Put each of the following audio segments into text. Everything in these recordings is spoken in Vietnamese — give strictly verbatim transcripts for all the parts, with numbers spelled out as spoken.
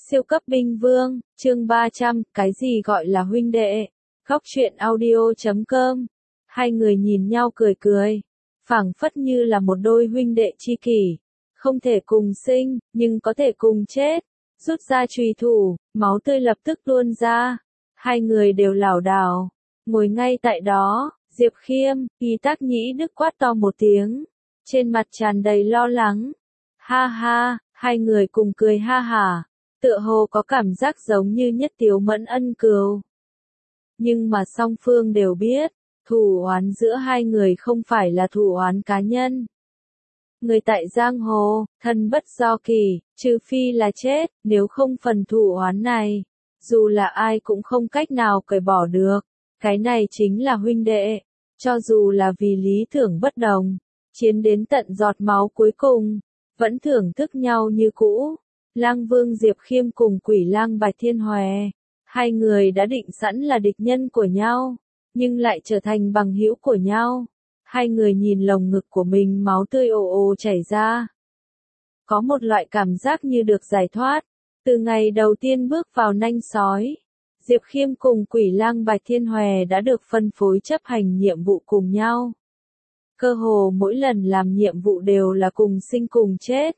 Siêu cấp binh vương, chương ba trăm, cái gì gọi là huynh đệ? Góc truyện audio chấm com. Hai người nhìn nhau cười cười, phảng phất như là một đôi huynh đệ tri kỷ, không thể cùng sinh, nhưng có thể cùng chết. Rút ra chùy thủ, máu tươi lập tức tuôn ra. Hai người đều lảo đảo, ngồi ngay tại đó. Diệp Khiêm, Y Tác Nhĩ Đức quát to một tiếng, trên mặt tràn đầy lo lắng. Ha ha, hai người cùng cười ha hả, tựa hồ có cảm giác giống như nhất tiếu mẫn ân cừu. Nhưng mà song phương đều biết, thù oán giữa hai người không phải là thù oán cá nhân. Người tại giang hồ, thân bất do kỳ, trừ phi là chết, nếu không phần thù oán này, dù là ai cũng không cách nào cởi bỏ được. Cái này chính là huynh đệ, cho dù là vì lý tưởng bất đồng, chiến đến tận giọt máu cuối cùng, vẫn thưởng thức nhau như cũ. Lang Vương Diệp Khiêm cùng Quỷ Lang Bạch Thiên Hòe, hai người đã định sẵn là địch nhân của nhau, nhưng lại trở thành bằng hữu của nhau. Hai người nhìn lồng ngực của mình máu tươi ồ ồ chảy ra. Có một loại cảm giác như được giải thoát. Từ ngày đầu tiên bước vào nanh sói, Diệp Khiêm cùng Quỷ Lang Bạch Thiên Hòe đã được phân phối chấp hành nhiệm vụ cùng nhau. Cơ hồ mỗi lần làm nhiệm vụ đều là cùng sinh cùng chết.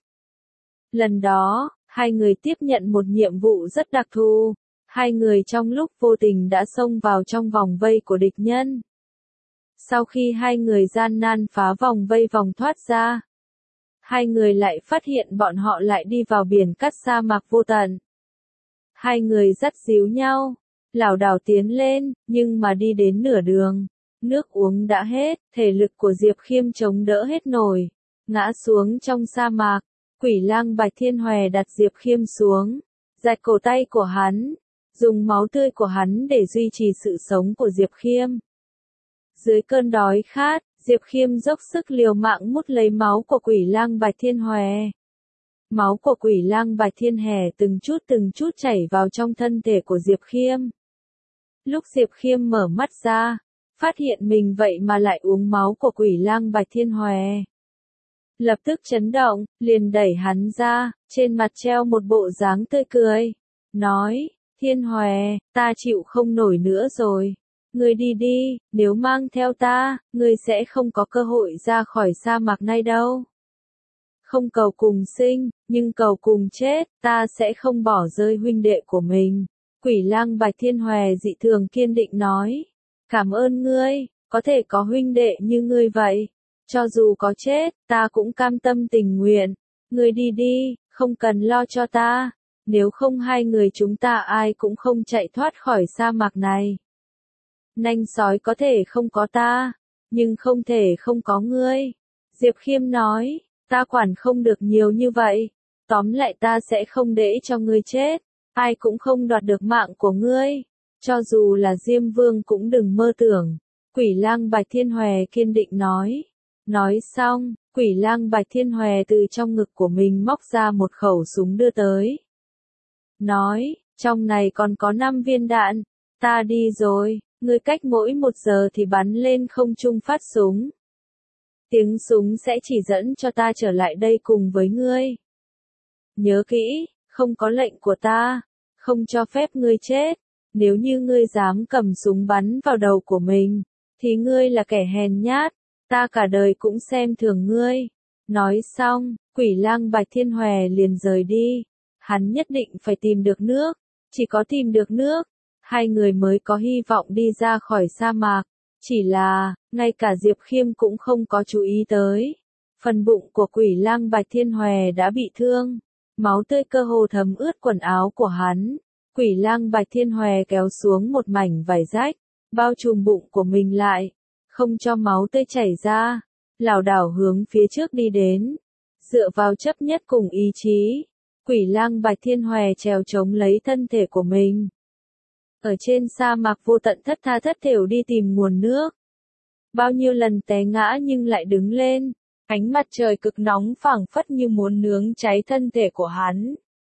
Lần đó, hai người tiếp nhận một nhiệm vụ rất đặc thù. Hai người trong lúc vô tình đã xông vào trong vòng vây của địch nhân. Sau khi hai người gian nan phá vòng vây vòng thoát ra, hai người lại phát hiện bọn họ lại đi vào biển cát sa mạc vô tận. Hai người dắt díu nhau, lảo đảo tiến lên, nhưng mà đi đến nửa đường, nước uống đã hết, thể lực của Diệp Khiêm chống đỡ hết nổi, ngã xuống trong sa mạc. Quỷ Lang Bạch Thiên Hòe đặt Diệp Khiêm xuống, rạch cổ tay của hắn, dùng máu tươi của hắn để duy trì sự sống của Diệp Khiêm. Dưới cơn đói khát, Diệp Khiêm dốc sức liều mạng mút lấy máu của Quỷ Lang Bạch Thiên Hòe. Máu của Quỷ Lang Bạch Thiên Hòe từng chút từng chút chảy vào trong thân thể của Diệp Khiêm. Lúc Diệp Khiêm mở mắt ra, phát hiện mình vậy mà lại uống máu của Quỷ Lang Bạch Thiên Hòe. Lập tức chấn động, liền đẩy hắn ra, trên mặt treo một bộ dáng tươi cười. Nói, Thiên Hòe, ta chịu không nổi nữa rồi. Ngươi đi đi, nếu mang theo ta, ngươi sẽ không có cơ hội ra khỏi sa mạc này đâu. Không cầu cùng sinh, nhưng cầu cùng chết, ta sẽ không bỏ rơi huynh đệ của mình. Quỷ Lang Bạch Thiên Hòe dị thường kiên định nói. Cảm ơn ngươi, có thể có huynh đệ như ngươi vậy. Cho dù có chết, ta cũng cam tâm tình nguyện. Ngươi đi đi, không cần lo cho ta. Nếu không hai người chúng ta ai cũng không chạy thoát khỏi sa mạc này. Nanh sói có thể không có ta, nhưng không thể không có ngươi. Diệp Khiêm nói, ta quản không được nhiều như vậy. Tóm lại ta sẽ không để cho ngươi chết. Ai cũng không đoạt được mạng của ngươi. Cho dù là Diêm Vương cũng đừng mơ tưởng. Quỷ Lang Bạch Thiên Hòe kiên định nói. Nói xong, Quỷ Lang Bạch Thiên Hòe từ trong ngực của mình móc ra một khẩu súng đưa tới. Nói, trong này còn có năm viên đạn. Ta đi rồi, ngươi cách mỗi một giờ thì bắn lên không trung phát súng. Tiếng súng sẽ chỉ dẫn cho ta trở lại đây cùng với ngươi. Nhớ kỹ, không có lệnh của ta, không cho phép ngươi chết. Nếu như ngươi dám cầm súng bắn vào đầu của mình, thì ngươi là kẻ hèn nhát. Ta cả đời cũng xem thường ngươi. Nói xong, Quỷ Lang Bạch Thiên Hòe liền rời đi. Hắn nhất định phải tìm được nước. Chỉ có tìm được nước, hai người mới có hy vọng đi ra khỏi sa mạc. Chỉ là, ngay cả Diệp Khiêm cũng không có chú ý tới. Phần bụng của Quỷ Lang Bạch Thiên Hòe đã bị thương. Máu tươi cơ hồ thấm ướt quần áo của hắn. Quỷ Lang Bạch Thiên Hòe kéo xuống một mảnh vải rách, bao trùm bụng của mình lại, không cho máu tươi chảy ra, lảo đảo hướng phía trước đi đến. Dựa vào chấp nhất cùng ý chí, Quỷ Lang Bạch Thiên Hòe trèo chống lấy thân thể của mình. Ở trên sa mạc vô tận thất tha thất thểu đi tìm nguồn nước. Bao nhiêu lần té ngã nhưng lại đứng lên, ánh mặt trời cực nóng phảng phất như muốn nướng cháy thân thể của hắn.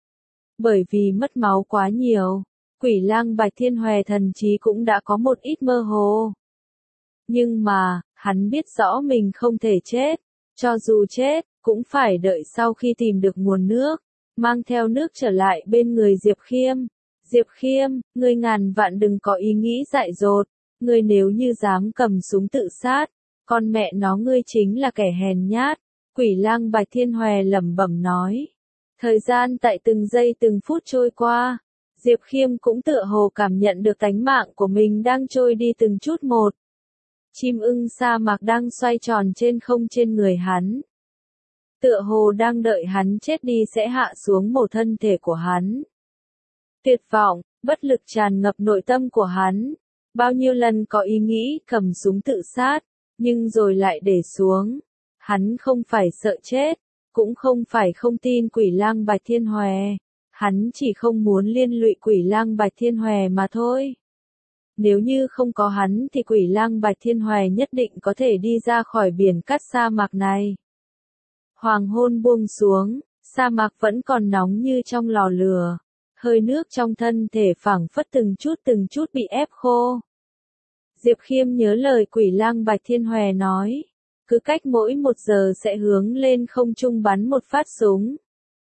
Bởi vì mất máu quá nhiều, Quỷ Lang Bạch Thiên Hòe thần trí cũng đã có một ít mơ hồ. Nhưng mà, hắn biết rõ mình không thể chết, cho dù chết, cũng phải đợi sau khi tìm được nguồn nước. mang theo nước trở lại bên người Diệp Khiêm. Diệp Khiêm, ngươi ngàn vạn đừng có ý nghĩ dại dột, ngươi nếu như dám cầm súng tự sát, con mẹ nó ngươi chính là kẻ hèn nhát. Quỷ lang Bạch Thiên Hòe lẩm bẩm nói. Thời gian tại từng giây từng phút trôi qua, Diệp Khiêm cũng tựa hồ cảm nhận được tánh mạng của mình đang trôi đi từng chút một. Chim ưng sa mạc đang xoay tròn trên không trên người hắn. Tựa hồ đang đợi hắn chết đi sẽ hạ xuống mổ thân thể của hắn. Tuyệt vọng, bất lực tràn ngập nội tâm của hắn. Bao nhiêu lần có ý nghĩ cầm súng tự sát, nhưng rồi lại để xuống. Hắn không phải sợ chết, cũng không phải không tin Quỷ lang Bạch Thiên Hòe. Hắn chỉ không muốn liên lụy Quỷ lang Bạch Thiên Hòe mà thôi. Nếu như không có hắn thì Quỷ lang Bạch Thiên Hòe nhất định có thể đi ra khỏi biển cát sa mạc này. Hoàng hôn buông xuống, sa mạc vẫn còn nóng như trong lò lửa. Hơi nước trong thân thể phảng phất từng chút từng chút bị ép khô. Diệp Khiêm nhớ lời Quỷ lang Bạch Thiên Hòe nói. Cứ cách mỗi một giờ sẽ hướng lên không trung bắn một phát súng.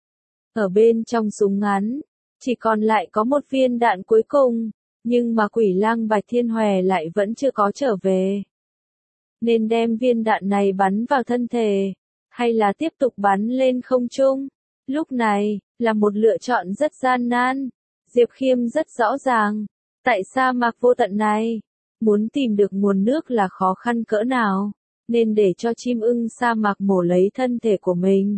Ở bên trong súng ngắn, chỉ còn lại có một viên đạn cuối cùng, nhưng mà Quỷ lang Bạch Thiên Hòe lại vẫn chưa có trở về. Nên đem viên đạn này bắn vào thân thể, hay là tiếp tục bắn lên không trung? Lúc này, là một lựa chọn rất gian nan. Diệp Khiêm rất rõ ràng, tại sa mạc vô tận này, muốn tìm được nguồn nước là khó khăn cỡ nào, nên để cho chim ưng sa mạc mổ lấy thân thể của mình.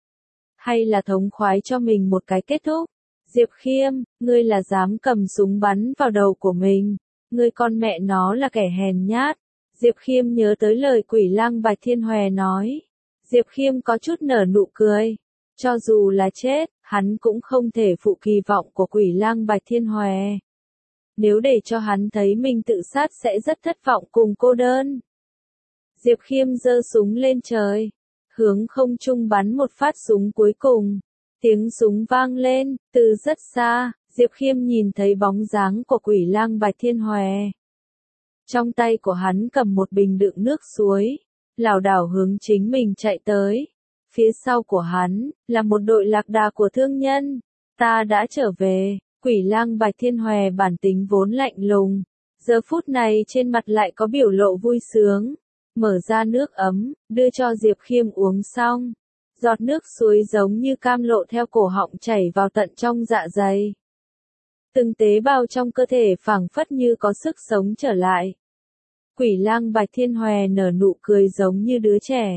Hay là thống khoái cho mình một cái kết thúc. Diệp Khiêm, ngươi là dám cầm súng bắn vào đầu của mình, ngươi con mẹ nó là kẻ hèn nhát. Diệp Khiêm nhớ tới lời Quỷ lang Bạch Thiên Hòe nói. Diệp Khiêm có chút nở nụ cười. Cho dù là chết, hắn cũng không thể phụ kỳ vọng của Quỷ lang Bạch Thiên Hòe. Nếu để cho hắn thấy mình tự sát sẽ rất thất vọng cùng cô đơn. Diệp Khiêm giơ súng lên trời, hướng không trung bắn một phát súng cuối cùng. Tiếng súng vang lên, từ rất xa, Diệp Khiêm nhìn thấy bóng dáng của Quỷ lang Bạch Thiên Hòe. Trong tay của hắn cầm một bình đựng nước suối, lảo đảo hướng chính mình chạy tới. Phía sau của hắn, là một đội lạc đà của thương nhân. Ta đã trở về. Quỷ lang Bạch Thiên Hòe bản tính vốn lạnh lùng. Giờ phút này trên mặt lại có biểu lộ vui sướng. Mở ra nước ấm, đưa cho Diệp Khiêm uống xong. Giọt nước suối giống như cam lộ theo cổ họng chảy vào tận trong dạ dày. Từng tế bào trong cơ thể phảng phất như có sức sống trở lại. Quỷ lang Bạch Thiên Hòe nở nụ cười giống như đứa trẻ.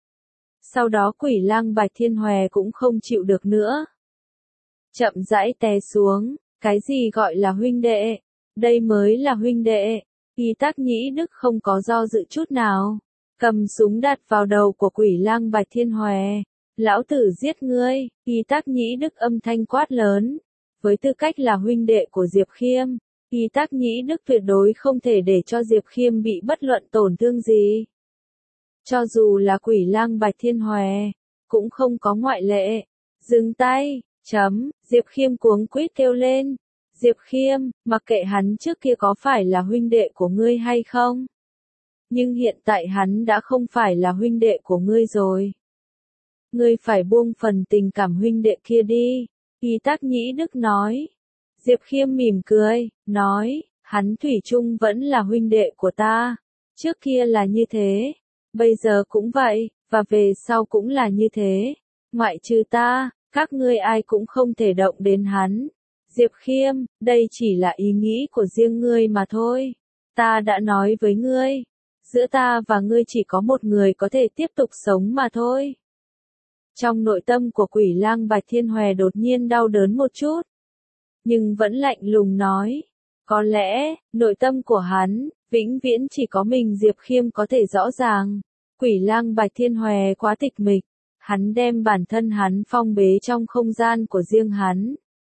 Sau đó Quỷ lang Bạch Thiên Hòe cũng không chịu được nữa. Chậm rãi té xuống, cái gì gọi là huynh đệ? Đây mới là huynh đệ. Y Tác Nhĩ Đức không có do dự chút nào. Cầm súng đặt vào đầu của Quỷ lang Bạch Thiên Hòe. Lão tử giết ngươi, Y Tác Nhĩ Đức âm thanh quát lớn. Với tư cách là huynh đệ của Diệp Khiêm, Y Tác Nhĩ Đức tuyệt đối không thể để cho Diệp Khiêm bị bất luận tổn thương gì. Cho dù là Quỷ lang Bạch Thiên Hòe, cũng không có ngoại lệ. Dừng tay, chấm, Diệp Khiêm cuống quýt kêu lên. Diệp Khiêm, mặc kệ hắn trước kia có phải là huynh đệ của ngươi hay không. Nhưng hiện tại hắn đã không phải là huynh đệ của ngươi rồi. Ngươi phải buông phần tình cảm huynh đệ kia đi. Y Tác Nhĩ Đức nói. Diệp Khiêm mỉm cười, nói, hắn thủy chung vẫn là huynh đệ của ta. Trước kia là như thế, bây giờ cũng vậy, và về sau cũng là như thế. Ngoại trừ ta, các ngươi ai cũng không thể động đến hắn. Diệp Khiêm, đây chỉ là ý nghĩ của riêng ngươi mà thôi. Ta đã nói với ngươi, giữa ta và ngươi chỉ có một người có thể tiếp tục sống mà thôi. Trong nội tâm của Quỷ lang Bạch Thiên Hòe đột nhiên đau đớn một chút, nhưng vẫn lạnh lùng nói, có lẽ, nội tâm của hắn, vĩnh viễn chỉ có mình Diệp Khiêm có thể rõ ràng. Quỷ lang Bạch Thiên Hòe quá tịch mịch, hắn đem bản thân hắn phong bế trong không gian của riêng hắn.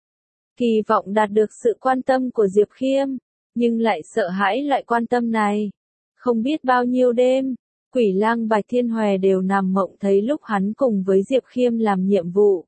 Kỳ vọng đạt được sự quan tâm của Diệp Khiêm, nhưng lại sợ hãi loại quan tâm này. Không biết bao nhiêu đêm, Quỷ lang Bạch Thiên Hòe đều nằm mộng thấy lúc hắn cùng với Diệp Khiêm làm nhiệm vụ.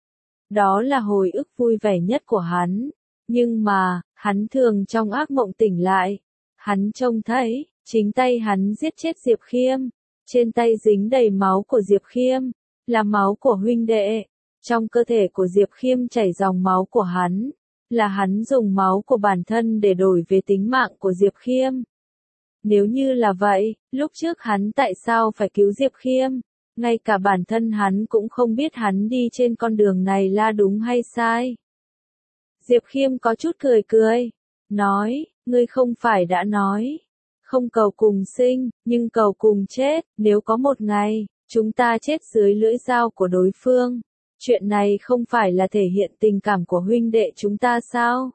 Đó là hồi ức vui vẻ nhất của hắn. Nhưng mà, hắn thường trong ác mộng tỉnh lại. Hắn trông thấy, chính tay hắn giết chết Diệp Khiêm. Trên tay dính đầy máu của Diệp Khiêm, là máu của huynh đệ. Trong cơ thể của Diệp Khiêm chảy dòng máu của hắn, là hắn dùng máu của bản thân để đổi về tính mạng của Diệp Khiêm. Nếu như là vậy, lúc trước hắn tại sao phải cứu Diệp Khiêm? Ngay cả bản thân hắn cũng không biết hắn đi trên con đường này là đúng hay sai. Diệp Khiêm có chút cười cười, nói, ngươi không phải đã nói, không cầu cùng sinh, nhưng cầu cùng chết, nếu có một ngày, chúng ta chết dưới lưỡi dao của đối phương. Chuyện này không phải là thể hiện tình cảm của huynh đệ chúng ta sao?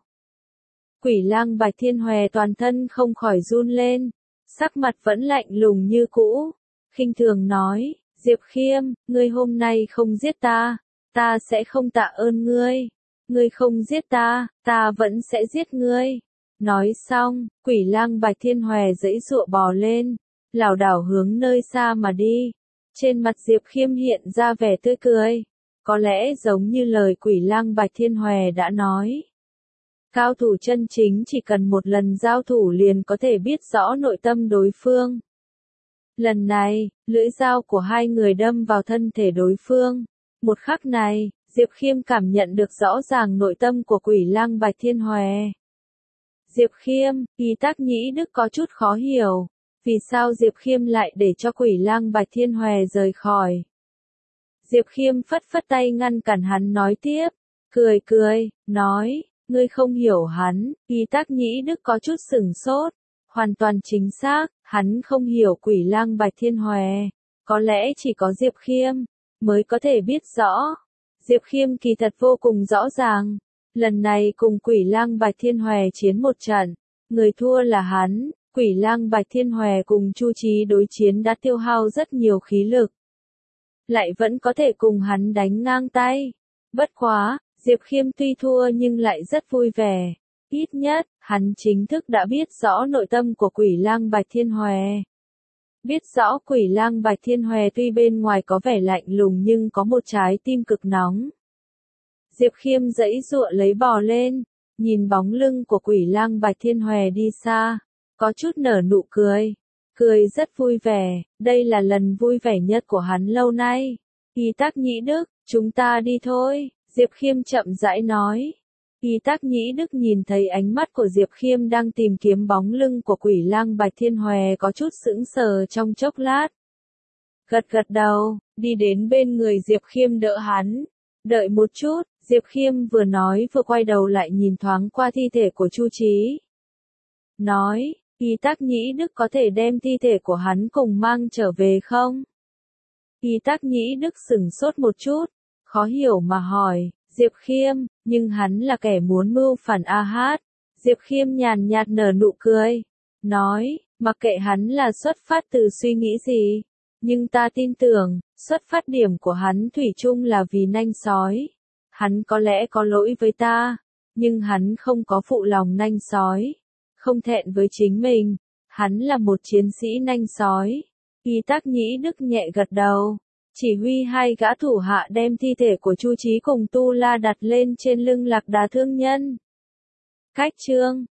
Quỷ lang Bạch Thiên Hòe toàn thân không khỏi run lên, sắc mặt vẫn lạnh lùng như cũ, khinh thường nói, Diệp Khiêm, ngươi hôm nay không giết ta, ta sẽ không tạ ơn ngươi, ngươi không giết ta, ta vẫn sẽ giết ngươi. Nói xong, quỷ lang Bạch Thiên Hòe giãy giụa bò lên, lảo đảo hướng nơi xa mà đi. Trên mặt Diệp Khiêm hiện ra vẻ tươi cười, có lẽ giống như lời quỷ lang Bạch Thiên Hòe đã nói. Cao thủ chân chính chỉ cần một lần giao thủ liền có thể biết rõ nội tâm đối phương. Lần này, lưỡi dao của hai người đâm vào thân thể đối phương. Một khắc này, Diệp Khiêm cảm nhận được rõ ràng nội tâm của quỷ lang Bạch Thiên Hòe. Diệp Khiêm, Y Tác Nhĩ Đức có chút khó hiểu, vì sao Diệp Khiêm lại để cho quỷ lang Bạch Thiên Hòe rời khỏi. Diệp Khiêm phất phất tay ngăn cản hắn nói tiếp, cười cười, nói, ngươi không hiểu hắn. Y Tác Nhĩ Đức có chút sửng sốt, hoàn toàn chính xác, hắn không hiểu quỷ lang Bạch Thiên Hòe, có lẽ chỉ có Diệp Khiêm mới có thể biết rõ. Diệp Khiêm kỳ thật vô cùng rõ ràng, lần này cùng quỷ lang Bạch Thiên Hòe chiến một trận, người thua là hắn. Quỷ lang Bạch Thiên Hòe cùng Chu Chí đối chiến đã tiêu hao rất nhiều khí lực, lại vẫn có thể cùng hắn đánh ngang tay. Bất quá, Diệp Khiêm tuy thua nhưng lại rất vui vẻ, ít nhất, hắn chính thức đã biết rõ nội tâm của quỷ lang Bạch Thiên Hòe. Biết rõ quỷ lang Bạch Thiên Hòe tuy bên ngoài có vẻ lạnh lùng nhưng có một trái tim cực nóng. Diệp Khiêm giãy giụa lấy bò lên, nhìn bóng lưng của quỷ lang Bạch Thiên Hòe đi xa, có chút nở nụ cười, cười rất vui vẻ, đây là lần vui vẻ nhất của hắn lâu nay. Y Tác Nhĩ Đức, chúng ta đi thôi, Diệp Khiêm chậm rãi nói. Y Tác Nhĩ Đức nhìn thấy ánh mắt của Diệp Khiêm đang tìm kiếm bóng lưng của quỷ lang Bạch Thiên Hòe có chút sững sờ trong chốc lát. Gật gật đầu, đi đến bên người Diệp Khiêm đỡ hắn. Đợi một chút, Diệp Khiêm vừa nói vừa quay đầu lại nhìn thoáng qua thi thể của Chu Chí. Nói, Y Tác Nhĩ Đức có thể đem thi thể của hắn cùng mang trở về không? Y Tác Nhĩ Đức sửng sốt một chút, khó hiểu mà hỏi, Diệp Khiêm, nhưng hắn là kẻ muốn mưu phản A Hát. Diệp Khiêm nhàn nhạt nở nụ cười, nói, mặc kệ hắn là xuất phát từ suy nghĩ gì, nhưng ta tin tưởng, xuất phát điểm của hắn thủy chung là vì nanh sói. Hắn có lẽ có lỗi với ta, nhưng hắn không có phụ lòng nanh sói, không thẹn với chính mình, hắn là một chiến sĩ nanh sói. Y Tác Nhĩ Đức nhẹ gật đầu, chỉ huy hai gã thủ hạ đem thi thể của Chu Chí cùng Tu La đặt lên trên lưng lạc đà thương nhân. Cách chương